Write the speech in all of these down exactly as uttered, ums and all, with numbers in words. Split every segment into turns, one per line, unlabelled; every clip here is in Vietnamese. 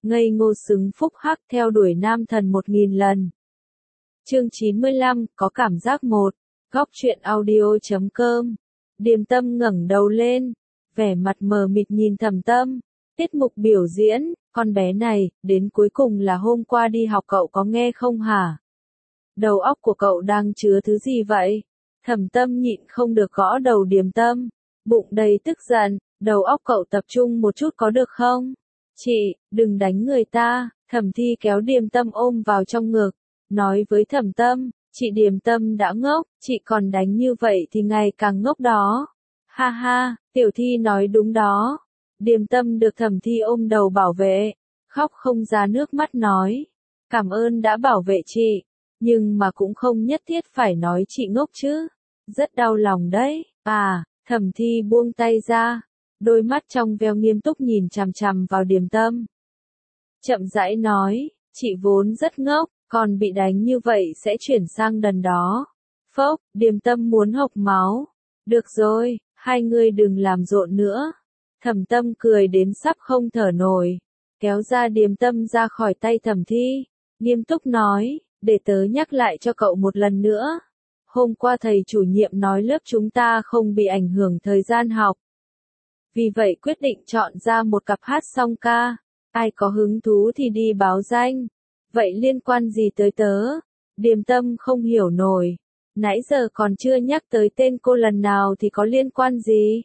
ngây ngô xứng phúc hắc theo đuổi nam thần một nghìn lần. Chương chín mươi lăm, có cảm giác một. Góc truyện audio chấm com. Điềm Tâm ngẩng đầu lên, vẻ mặt mờ mịt nhìn Thẩm Tâm. Tiết mục biểu diễn, con bé này, đến cuối cùng là hôm qua đi học cậu có nghe không hả? Đầu óc của cậu đang chứa thứ gì vậy? Thẩm Tâm nhịn không được gõ đầu Điềm Tâm, bụng đầy tức giận, đầu óc cậu tập trung một chút có được không? Chị, đừng đánh người ta. Thẩm Thi kéo Điềm Tâm ôm vào trong ngực, nói với Thẩm Tâm, chị Điềm Tâm đã ngốc, chị còn đánh như vậy thì ngày càng ngốc đó. Ha ha, Tiểu Thi nói đúng đó. Điềm Tâm được Thẩm Thi ôm đầu bảo vệ, khóc không ra nước mắt nói, cảm ơn đã bảo vệ chị, nhưng mà cũng không nhất thiết phải nói chị ngốc chứ, rất đau lòng đấy. À, Thẩm Thi buông tay ra, đôi mắt trong veo nghiêm túc nhìn chằm chằm vào Điềm Tâm. Chậm rãi nói, chị vốn rất ngốc, còn bị đánh như vậy sẽ chuyển sang đần đó. Phốc, Điềm Tâm muốn hộc máu. Được rồi, hai người đừng làm rộn nữa. Thẩm Tâm cười đến sắp không thở nổi, kéo ra Điềm Tâm ra khỏi tay Thẩm Thi, nghiêm túc nói, để tớ nhắc lại cho cậu một lần nữa. Hôm qua thầy chủ nhiệm nói lớp chúng ta không bị ảnh hưởng thời gian học. Vì vậy quyết định chọn ra một cặp hát song ca, ai có hứng thú thì đi báo danh. Vậy liên quan gì tới tớ? Điềm Tâm không hiểu nổi, nãy giờ còn chưa nhắc tới tên cô lần nào thì có liên quan gì?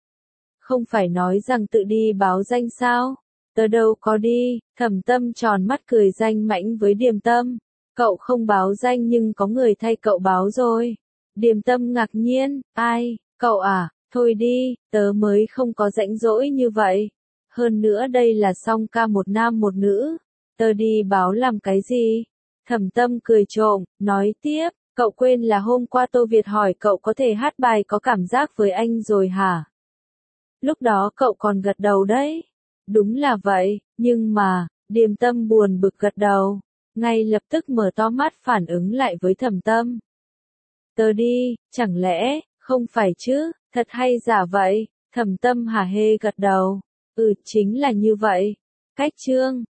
Không phải nói rằng tự đi báo danh sao? Tớ đâu có đi. Thẩm Tâm tròn mắt cười danh mãnh với Điềm Tâm. Cậu không báo danh nhưng có người thay cậu báo rồi. Điềm Tâm ngạc nhiên, ai, cậu à, thôi đi, tớ mới không có rảnh rỗi như vậy. Hơn nữa đây là song ca một nam một nữ, tớ đi báo làm cái gì? Thẩm Tâm cười trộm, nói tiếp, cậu quên là hôm qua Tô Việt hỏi cậu có thể hát bài có cảm giác với anh rồi hả? Lúc đó cậu còn gật đầu đấy. Đúng là vậy, nhưng mà, Điềm Tâm buồn bực gật đầu, ngay lập tức mở to mắt phản ứng lại với Thẩm Tâm. Tớ đi, chẳng lẽ, không phải chứ, thật hay giả vậy? Thẩm Tâm hả hê gật đầu, ừ chính là như vậy. Cách chương,